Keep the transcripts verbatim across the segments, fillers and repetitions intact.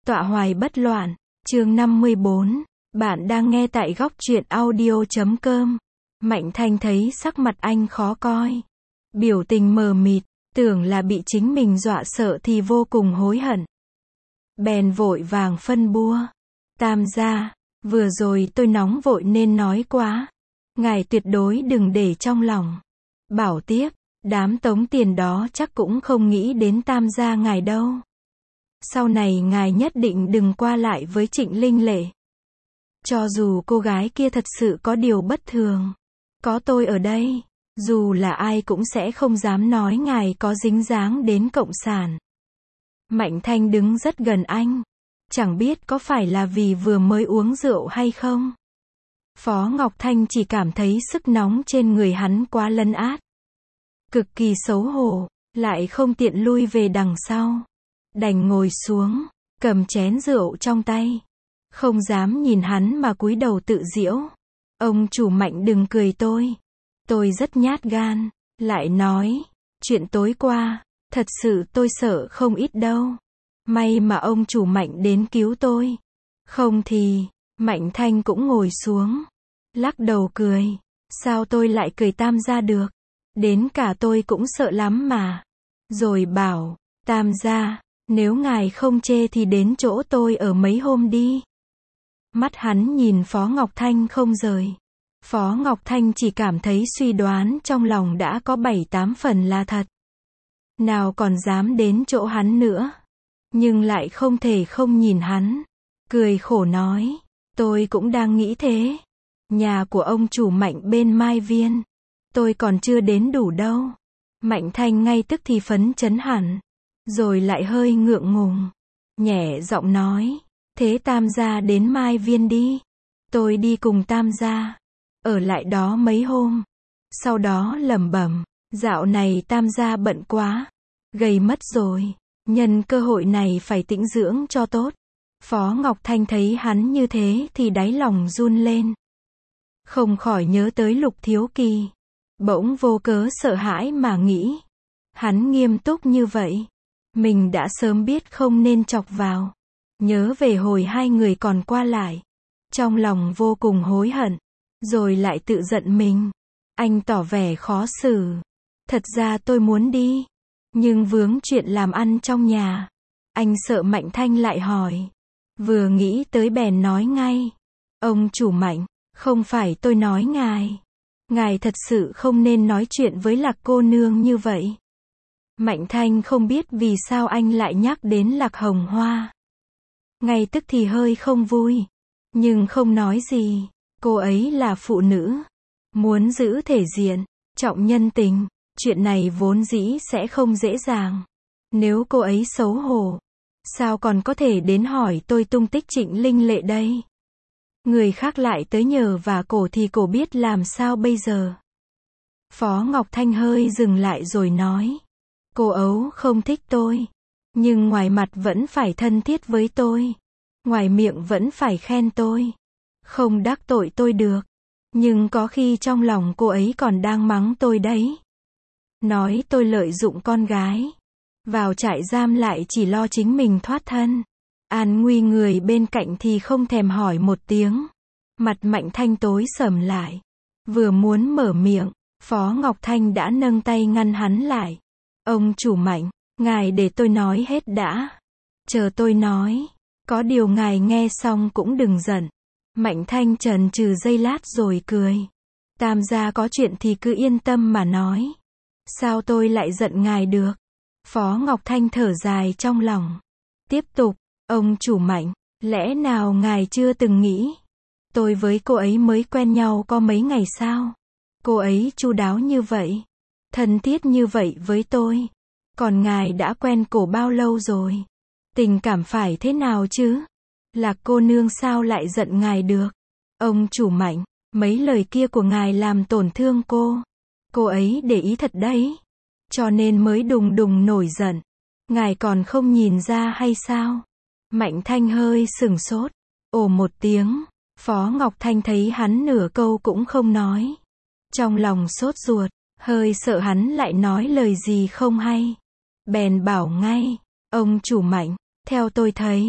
Tọa hoài bất loạn, chương năm mươi bốn. Bạn đang nghe tại góc truyện audio chấm com. Mạnh Thanh thấy sắc mặt anh khó coi. Biểu tình mờ mịt, tưởng là bị chính mình dọa sợ thì vô cùng hối hận. Bèn vội vàng phân bua. Tam gia, vừa rồi tôi nóng vội nên nói quá. Ngài tuyệt đối đừng để trong lòng. Bảo tiếp, đám tống tiền đó chắc cũng không nghĩ đến tam gia ngài đâu. Sau này ngài nhất định đừng qua lại với Trịnh Linh Lệ. Cho dù cô gái kia thật sự có điều bất thường, có tôi ở đây, dù là ai cũng sẽ không dám nói ngài có dính dáng đến cộng sản. Mạnh Thanh đứng rất gần anh. Chẳng biết có phải là vì vừa mới uống rượu hay không. Phó Ngọc Thanh chỉ cảm thấy sức nóng trên người hắn quá lấn át. Cực kỳ xấu hổ, lại không tiện lui về đằng sau. Đành ngồi xuống, cầm chén rượu trong tay. Không dám nhìn hắn mà cúi đầu tự giễu. Ông chủ Mạnh đừng cười tôi. Tôi rất nhát gan. Lại nói, chuyện tối qua, thật sự tôi sợ không ít đâu. May mà ông chủ Mạnh đến cứu tôi. Không thì, Mạnh Thanh cũng ngồi xuống. Lắc đầu cười. Sao tôi lại cười tam gia được? Đến cả tôi cũng sợ lắm mà. Rồi bảo, tam gia, nếu ngài không chê thì đến chỗ tôi ở mấy hôm đi. Mắt hắn nhìn Phó Ngọc Thanh không rời. Phó Ngọc Thanh chỉ cảm thấy suy đoán trong lòng đã có bảy tám phần là thật. Nào còn dám đến chỗ hắn nữa. Nhưng lại không thể không nhìn hắn. Cười khổ nói, tôi cũng đang nghĩ thế. Nhà của ông chủ Mạnh bên Mai Viên. Tôi còn chưa đến đủ đâu. Mạnh Thanh ngay tức thì phấn chấn hẳn. Rồi lại hơi ngượng ngùng. Nhẹ giọng nói, thế tam gia đến Mai Viên đi. Tôi đi cùng tam gia. Ở lại đó mấy hôm. Sau đó lẩm bẩm, dạo này tam gia bận quá. Gầy mất rồi. Nhân cơ hội này phải tĩnh dưỡng cho tốt. Phó Ngọc Thanh thấy hắn như thế thì đáy lòng run lên. Không khỏi nhớ tới Lục Thiếu Kỳ. Bỗng vô cớ sợ hãi mà nghĩ. Hắn nghiêm túc như vậy. Mình đã sớm biết không nên chọc vào. Nhớ về hồi hai người còn qua lại. Trong lòng vô cùng hối hận. Rồi lại tự giận mình. Anh tỏ vẻ khó xử. Thật ra tôi muốn đi. Nhưng vướng chuyện làm ăn trong nhà. Anh sợ Mạnh Thanh lại hỏi. Vừa nghĩ tới bèn nói ngay. Ông chủ Mạnh, không phải tôi nói ngài. Ngài thật sự không nên nói chuyện với Lạc cô nương như vậy. Mạnh Thanh không biết vì sao anh lại nhắc đến Lạc Hồng Hoa. Ngay tức thì hơi không vui. Nhưng không nói gì. Cô ấy là phụ nữ. Muốn giữ thể diện, trọng nhân tình. Chuyện này vốn dĩ sẽ không dễ dàng. Nếu cô ấy xấu hổ, sao còn có thể đến hỏi tôi tung tích Trịnh Linh Lệ đây? Người khác lại tới nhờ và cổ thì cổ biết làm sao bây giờ? Phó Ngọc Thanh hơi dừng lại rồi nói. Cô ấu không thích tôi. Nhưng ngoài mặt vẫn phải thân thiết với tôi. Ngoài miệng vẫn phải khen tôi. Không đắc tội tôi được. Nhưng có khi trong lòng cô ấy còn đang mắng tôi đấy. Nói tôi lợi dụng con gái. Vào trại giam lại chỉ lo chính mình thoát thân. An nguy người bên cạnh thì không thèm hỏi một tiếng. Mặt Mạnh Thanh tối sầm lại. Vừa muốn mở miệng, Phó Ngọc Thanh đã nâng tay ngăn hắn lại. Ông chủ Mạnh, ngài để tôi nói hết đã. Chờ tôi nói. Có điều ngài nghe xong cũng đừng giận. Mạnh Thanh chần chừ giây lát rồi cười. Tam gia có chuyện thì cứ yên tâm mà nói. Sao tôi lại giận ngài được? Phó Ngọc Thanh thở dài trong lòng. Tiếp tục, ông chủ Mạnh, lẽ nào ngài chưa từng nghĩ? Tôi với cô ấy mới quen nhau có mấy ngày sao? Cô ấy chu đáo như vậy. Thân thiết như vậy với tôi. Còn ngài đã quen cổ bao lâu rồi? Tình cảm phải thế nào chứ? Lạc cô nương sao lại giận ngài được? Ông chủ Mạnh, mấy lời kia của ngài làm tổn thương cô. Cô ấy để ý thật đấy. Cho nên mới đùng đùng nổi giận. Ngài còn không nhìn ra hay sao? Mạnh Thanh hơi sửng sốt. Ồ một tiếng. Phó Ngọc Thanh thấy hắn nửa câu cũng không nói. Trong lòng sốt ruột. Hơi sợ hắn lại nói lời gì không hay. Bèn bảo ngay. Ông chủ Mạnh, theo tôi thấy.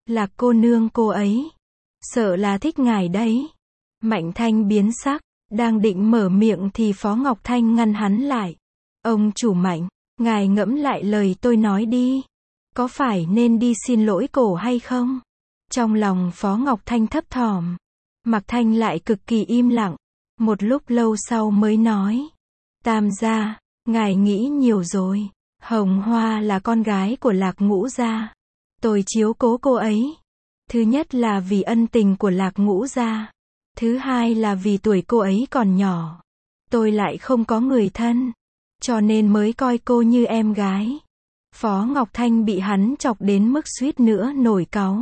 Lạc cô nương cô ấy. Sợ là thích ngài đấy. Mạnh Thanh biến sắc, đang định mở miệng thì Phó Ngọc Thanh ngăn hắn lại. Ông chủ Mạnh, ngài ngẫm lại lời tôi nói đi. Có phải nên đi xin lỗi cổ hay không? Trong lòng Phó Ngọc Thanh thấp thỏm. Mạc Thanh lại cực kỳ im lặng. Một lúc lâu sau mới nói. Tam gia, ngài nghĩ nhiều rồi. Hồng Hoa là con gái của Lạc Ngũ gia. Tôi chiếu cố cô ấy. Thứ nhất là vì ân tình của Lạc Ngũ gia. Thứ hai là vì tuổi cô ấy còn nhỏ. Tôi lại không có người thân. Cho nên mới coi cô như em gái. Phó Ngọc Thanh bị hắn chọc đến mức suýt nữa nổi cáu.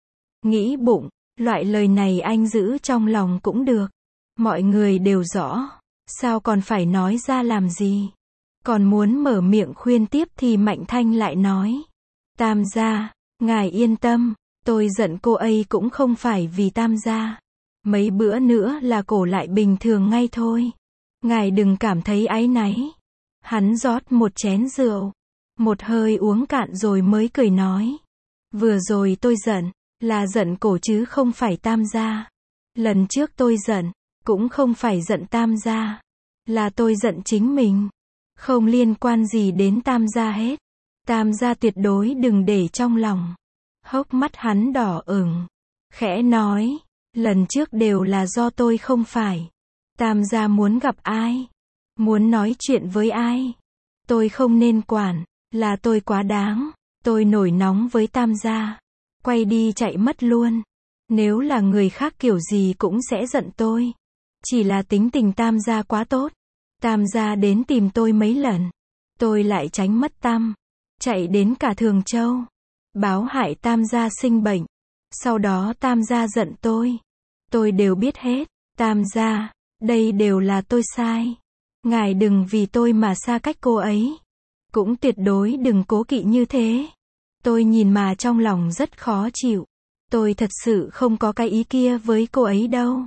Nghĩ bụng, loại lời này anh giữ trong lòng cũng được. Mọi người đều rõ. Sao còn phải nói ra làm gì? Còn muốn mở miệng khuyên tiếp thì Mạnh Thanh lại nói. Tam gia, ngài yên tâm. Tôi giận cô ấy cũng không phải vì tam gia. Mấy bữa nữa là cổ lại bình thường ngay thôi. Ngài đừng cảm thấy áy náy. Hắn rót một chén rượu. Một hơi uống cạn rồi mới cười nói. Vừa rồi tôi giận, là giận cổ chứ không phải tam gia. Lần trước tôi giận, cũng không phải giận tam gia. Là tôi giận chính mình. Không liên quan gì đến tam gia hết. Tam gia tuyệt đối đừng để trong lòng. Hốc mắt hắn đỏ ửng. Khẽ nói. Lần trước đều là do tôi không phải. Tam gia muốn gặp ai? Muốn nói chuyện với ai? Tôi không nên quản. Là tôi quá đáng. Tôi nổi nóng với tam gia. Quay đi chạy mất luôn. Nếu là người khác kiểu gì cũng sẽ giận tôi. Chỉ là tính tình tam gia quá tốt. Tam gia đến tìm tôi mấy lần. Tôi lại tránh mất tăm. Chạy đến cả Thường Châu. Báo hại tam gia sinh bệnh. Sau đó tam gia giận tôi. Tôi đều biết hết. Tam gia, đây đều là tôi sai. Ngài đừng vì tôi mà xa cách cô ấy. Cũng tuyệt đối đừng cố kỵ như thế. Tôi nhìn mà trong lòng rất khó chịu. Tôi thật sự không có cái ý kia với cô ấy đâu.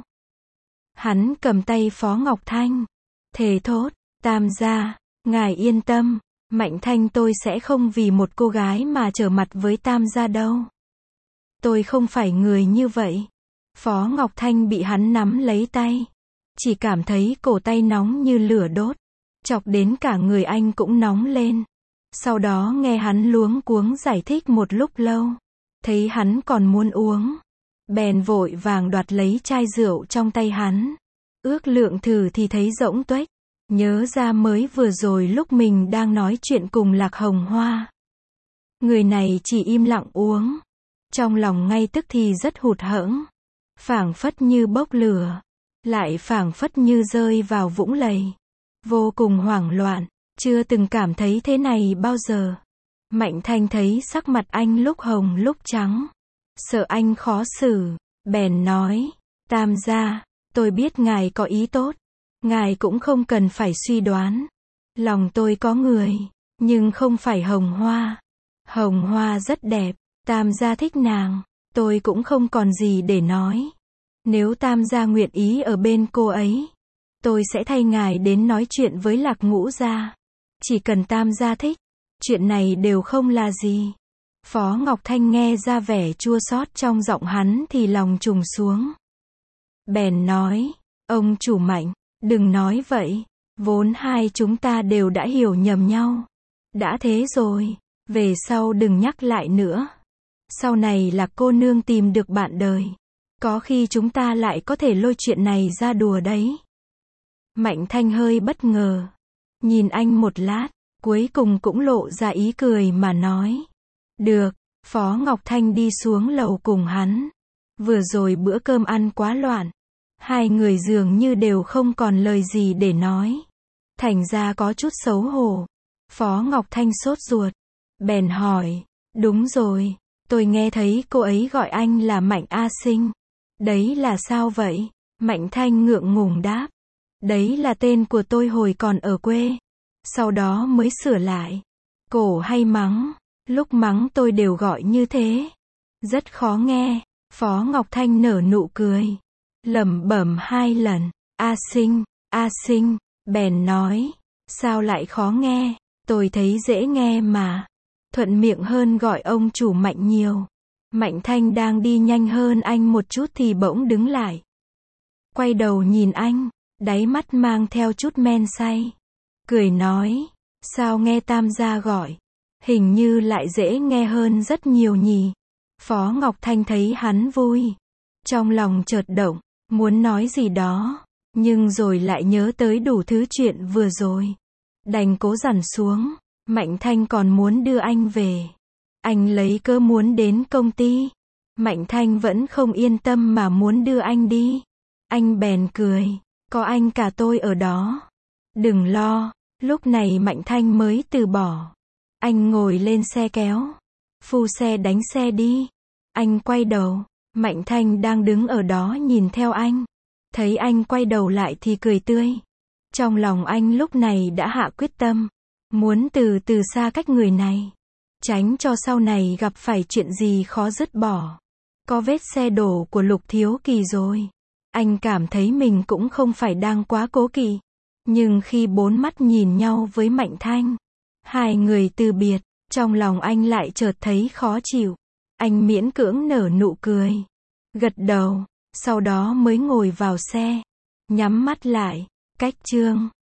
Hắn cầm tay Phó Ngọc Thanh. Thề thốt, tam gia, ngài yên tâm. Mạnh Thanh tôi sẽ không vì một cô gái mà trở mặt với tam gia đâu. Tôi không phải người như vậy. Phó Ngọc Thanh bị hắn nắm lấy tay. Chỉ cảm thấy cổ tay nóng như lửa đốt. Chọc đến cả người anh cũng nóng lên. Sau đó nghe hắn luống cuống giải thích một lúc lâu. Thấy hắn còn muốn uống. Bèn vội vàng đoạt lấy chai rượu trong tay hắn. Ước lượng thử thì thấy rỗng tuếch. Nhớ ra mới vừa rồi lúc mình đang nói chuyện cùng Lạc Hồng Hoa. Người này chỉ im lặng uống. Trong lòng ngay tức thì rất hụt hẫng. Phảng phất như bốc lửa. Lại phảng phất như rơi vào vũng lầy. Vô cùng hoảng loạn. Chưa từng cảm thấy thế này bao giờ. Mạnh Thanh thấy sắc mặt anh lúc hồng lúc trắng. Sợ anh khó xử. Bèn nói. Tam gia, tôi biết ngài có ý tốt. Ngài cũng không cần phải suy đoán. Lòng tôi có người. Nhưng không phải Hồng Hoa. Hồng Hoa rất đẹp. Tam gia thích nàng. Tôi cũng không còn gì để nói. Nếu tam gia nguyện ý ở bên cô ấy. Tôi sẽ thay ngài đến nói chuyện với Lạc Ngũ gia. Chỉ cần tam gia thích. Chuyện này đều không là gì. Phó Ngọc Thanh nghe ra vẻ chua xót trong giọng hắn thì lòng trùng xuống. Bèn nói. Ông chủ Mạnh. Đừng nói vậy. Vốn hai chúng ta đều đã hiểu nhầm nhau. Đã thế rồi. Về sau đừng nhắc lại nữa. Sau này là cô nương tìm được bạn đời. Có khi chúng ta lại có thể lôi chuyện này ra đùa đấy. Mạnh Thanh hơi bất ngờ. Nhìn anh một lát. Cuối cùng cũng lộ ra ý cười mà nói. Được. Phó Ngọc Thanh đi xuống lầu cùng hắn. Vừa rồi bữa cơm ăn quá loạn. Hai người dường như đều không còn lời gì để nói. Thành ra có chút xấu hổ. Phó Ngọc Thanh sốt ruột. Bèn hỏi. Đúng rồi. Tôi nghe thấy cô ấy gọi anh là Mạnh A Sinh. Đấy là sao vậy? Mạnh Thanh ngượng ngùng đáp. Đấy là tên của tôi hồi còn ở quê. Sau đó mới sửa lại. Cổ hay mắng. Lúc mắng tôi đều gọi như thế. Rất khó nghe. Phó Ngọc Thanh nở nụ cười. Lẩm bẩm hai lần. A Sinh, A Sinh. Bèn nói. Sao lại khó nghe? Tôi thấy dễ nghe mà. Thuận miệng hơn gọi ông chủ Mạnh nhiều. Mạnh Thanh đang đi nhanh hơn anh một chút thì bỗng đứng lại. Quay đầu nhìn anh, đáy mắt mang theo chút men say. Cười nói, sao nghe Tam gia gọi? Hình như lại dễ nghe hơn rất nhiều nhỉ. Phó Ngọc Thanh thấy hắn vui. Trong lòng chợt động, muốn nói gì đó. Nhưng rồi lại nhớ tới đủ thứ chuyện vừa rồi. Đành cố dằn xuống. Mạnh Thanh còn muốn đưa anh về. Anh lấy cớ muốn đến công ty. Mạnh Thanh vẫn không yên tâm mà muốn đưa anh đi. Anh bèn cười. Có anh cả tôi ở đó. Đừng lo. Lúc này Mạnh Thanh mới từ bỏ. Anh ngồi lên xe kéo. Phu xe đánh xe đi. Anh quay đầu. Mạnh Thanh đang đứng ở đó nhìn theo anh. Thấy anh quay đầu lại thì cười tươi. Trong lòng anh lúc này đã hạ quyết tâm. Muốn từ từ xa cách người này. Tránh cho sau này gặp phải chuyện gì khó dứt bỏ. Có vết xe đổ của Lục Thiếu Kỳ rồi. Anh cảm thấy mình cũng không phải đang quá cố kỵ. Nhưng khi bốn mắt nhìn nhau với Mạnh Thanh, hai người từ biệt, trong lòng anh lại chợt thấy khó chịu. Anh miễn cưỡng nở nụ cười. Gật đầu. Sau đó mới ngồi vào xe. Nhắm mắt lại. Cách chương